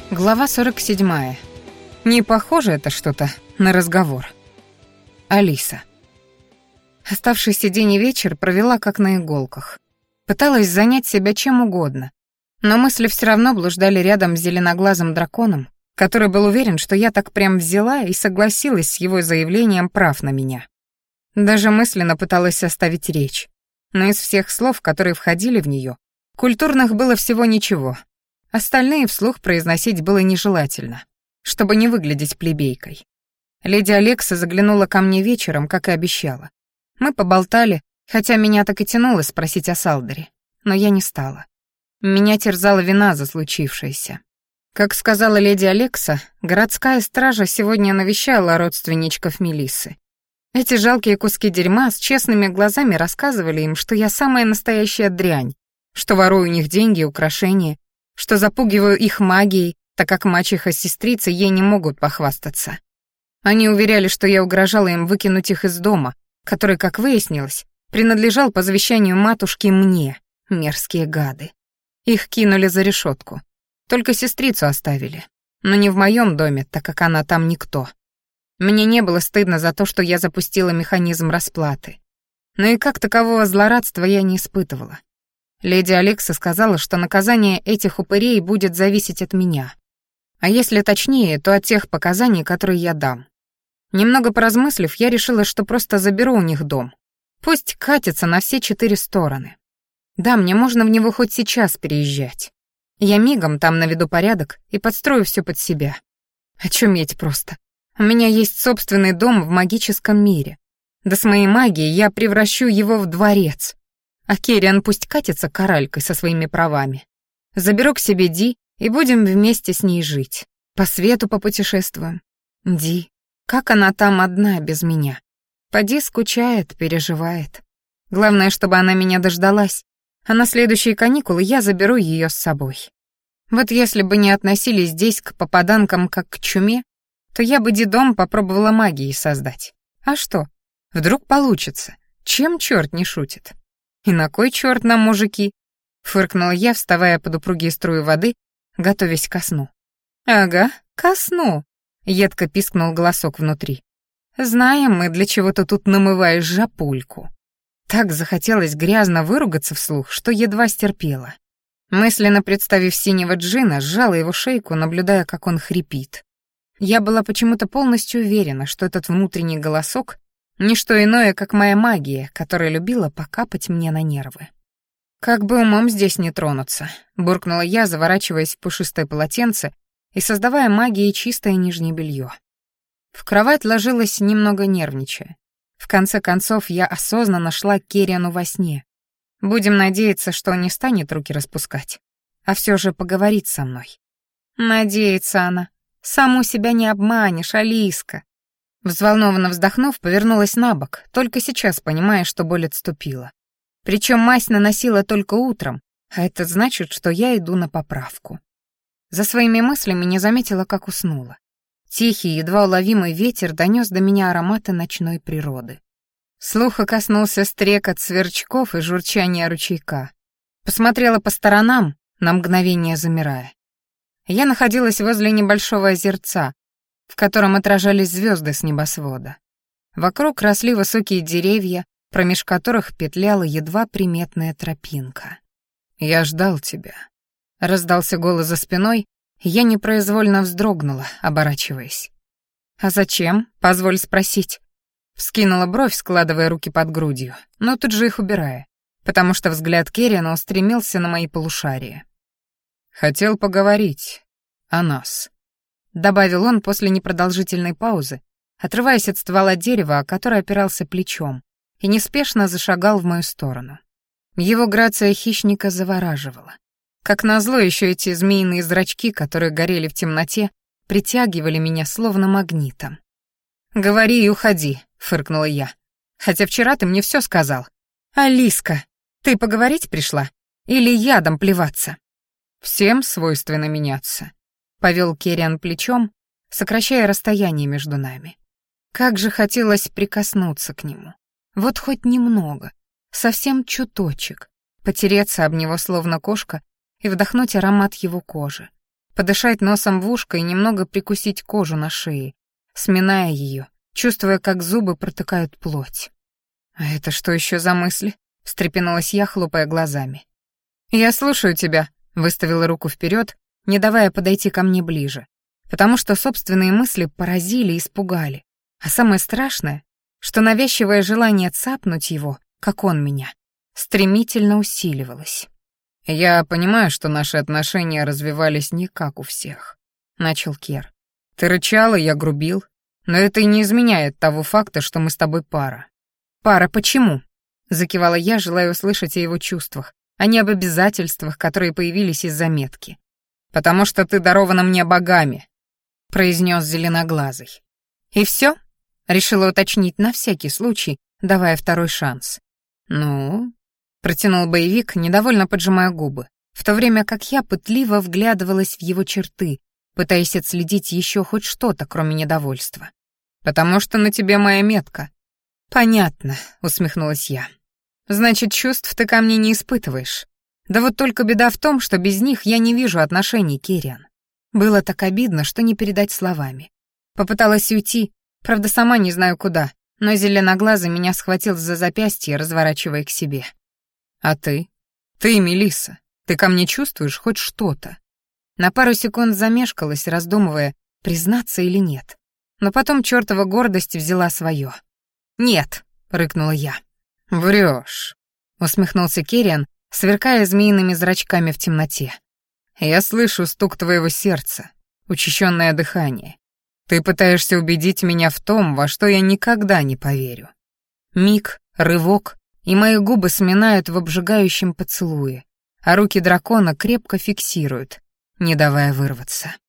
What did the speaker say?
Глава 47. Не похоже это что-то на разговор. Алиса. Оставшийся день и вечер провела как на иголках. Пыталась занять себя чем угодно, но мысли все равно блуждали рядом с зеленоглазым драконом, который был уверен, что я так прям взяла и согласилась с его заявлением прав на меня. Даже мысленно пыталась составить речь, но из всех слов, которые входили в нее, культурных было всего ничего. Остальные вслух произносить было нежелательно, чтобы не выглядеть плебейкой. Леди Алекса заглянула ко мне вечером, как и обещала. Мы поболтали, хотя меня так и тянуло спросить о Салдере, но я не стала. Меня терзала вина за случившееся. Как сказала леди Алекса, городская стража сегодня навещала родственничков Мелиссы. Эти жалкие куски дерьма с честными глазами рассказывали им, что я самая настоящая дрянь, что ворую у них деньги и украшения, что запугиваю их магией, так как мачеха с сестрицей ей не могут похвастаться. Они уверяли, что я угрожала им выкинуть их из дома, который, как выяснилось, принадлежал по завещанию матушки мне, мерзкие гады. Их кинули за решетку. Только сестрицу оставили. Но не в моем доме, так как она там никто. Мне не было стыдно за то, что я запустила механизм расплаты. Но и как такового злорадства я не испытывала. Леди Алекса сказала, что наказание этих упырей будет зависеть от меня. А если точнее, то от тех показаний, которые я дам. Немного поразмыслив, я решила, что просто заберу у них дом. Пусть катится на все 4 стороны. Да, мне можно в него хоть сейчас переезжать. Я мигом там наведу порядок и подстрою все под себя. Очуметь просто. У меня есть собственный дом в магическом мире. Да с моей магией я превращу его в дворец. А Керриан пусть катится коралькой со своими правами. Заберу к себе Ди и будем вместе с ней жить. По свету попутешествуем. Ди, как она там одна без меня? Поди скучает, переживает. Главное, чтобы она меня дождалась, а на следующие каникулы я заберу ее с собой. Вот если бы не относились здесь к попаданкам как к чуме, то я бы Ди-дом попробовала магией создать. А что? Вдруг получится. Чем черт не шутит? «И на кой черт нам, мужики?» — фыркнула я, вставая под упругие струи воды, готовясь ко сну. «Ага, ко сну», — едко пискнул голосок внутри. «Знаем мы, для чего ты тут намываешь жапульку». Так захотелось грязно выругаться вслух, что едва стерпела. Мысленно представив синего джина, сжала его шейку, наблюдая, как он хрипит. Я была почему-то полностью уверена, что этот внутренний голосок — ничто иное, как моя магия, которая любила покапать мне на нервы. «Как бы умом здесь не тронуться», — буркнула я, заворачиваясь в пушистое полотенце и создавая магией чистое нижнее белье. В кровать ложилась, немного нервничая. В конце концов, я осознанно шла к Керриану во сне. Будем надеяться, что он не станет руки распускать, а все же поговорит со мной. Надеется она. Саму себя не обманешь, Алиска. Взволнованно вздохнув, повернулась на бок, только сейчас понимая, что боль отступила. Причем мазь наносила только утром, а это значит, что я иду на поправку. За своими мыслями не заметила, как уснула. Тихий, едва уловимый ветер донес до меня ароматы ночной природы. Слуха коснулся стрекот сверчков и журчание ручейка. Посмотрела по сторонам, на мгновение замирая. Я находилась возле небольшого озерца, в котором отражались звезды с небосвода. Вокруг росли высокие деревья, промеж которых петляла едва приметная тропинка. «Я ждал тебя», — раздался голос за спиной, и я непроизвольно вздрогнула, оборачиваясь. «А зачем? Позволь спросить». Вскинула бровь, складывая руки под грудью, но тут же их убирая, потому что взгляд Керриана устремился на мои полушария. «Хотел поговорить о нас», — добавил он после непродолжительной паузы, отрываясь от ствола дерева, о который опирался плечом, и неспешно зашагал в мою сторону. Его грация хищника завораживала. Как назло, еще эти змеиные зрачки, которые горели в темноте, притягивали меня словно магнитом. «Говори и уходи», — фыркнула я. «Хотя вчера ты мне все сказал. Алиска, ты поговорить пришла? Или ядом плеваться?» «Всем свойственно меняться», — повел Керриан плечом, сокращая расстояние между нами. Как же хотелось прикоснуться к нему. Вот хоть немного, совсем чуточек, потереться об него словно кошка и вдохнуть аромат его кожи. подышать носом в ушко и немного прикусить кожу на шее, сминая ее, чувствуя, как зубы протыкают плоть. «А это что еще за мысли?» — встрепенулась я, хлопая глазами. «Я слушаю тебя», — выставила руку вперед, не давая подойти ко мне ближе, потому что собственные мысли поразили и испугали. А самое страшное, что навязчивое желание цапнуть его, как он меня, стремительно усиливалось. «Я понимаю, что наши отношения развивались не как у всех», — начал Кер. «Ты рычала, я грубил, но это и не изменяет того факта, что мы с тобой пара». «Пара почему?» — закивала я, желая услышать о его чувствах, а не об обязательствах, которые появились из-за метки. «Потому что ты дарована мне богами», — произнес зеленоглазый. «И все?» — решила уточнить на всякий случай, давая второй шанс. «Ну?» — протянул боевик, недовольно поджимая губы, в то время как я пытливо вглядывалась в его черты, пытаясь отследить еще хоть что-то, кроме недовольства. «Потому что на тебе моя метка». «Понятно», — усмехнулась я. «Значит, чувств ты ко мне не испытываешь. Да вот только беда в том, что без них я не вижу отношений, Кириан. Было так обидно, что не передать словами. Попыталась уйти, правда, сама не знаю куда, но зеленоглазый меня схватил за запястье, разворачивая к себе. А ты? Ты, Мелисса, ты ко мне чувствуешь хоть что-то?» На пару секунд замешкалась, раздумывая, признаться или нет. Но потом чертова гордость взяла свое. «Нет», — рыкнула я. «Врешь», — усмехнулся Кириан, сверкая змеиными зрачками в темноте. «Я слышу стук твоего сердца, учащенное дыхание. Ты пытаешься убедить меня в том, во что я никогда не поверю». Миг, рывок, и мои губы сминают в обжигающем поцелуе, а руки дракона крепко фиксируют, не давая вырваться.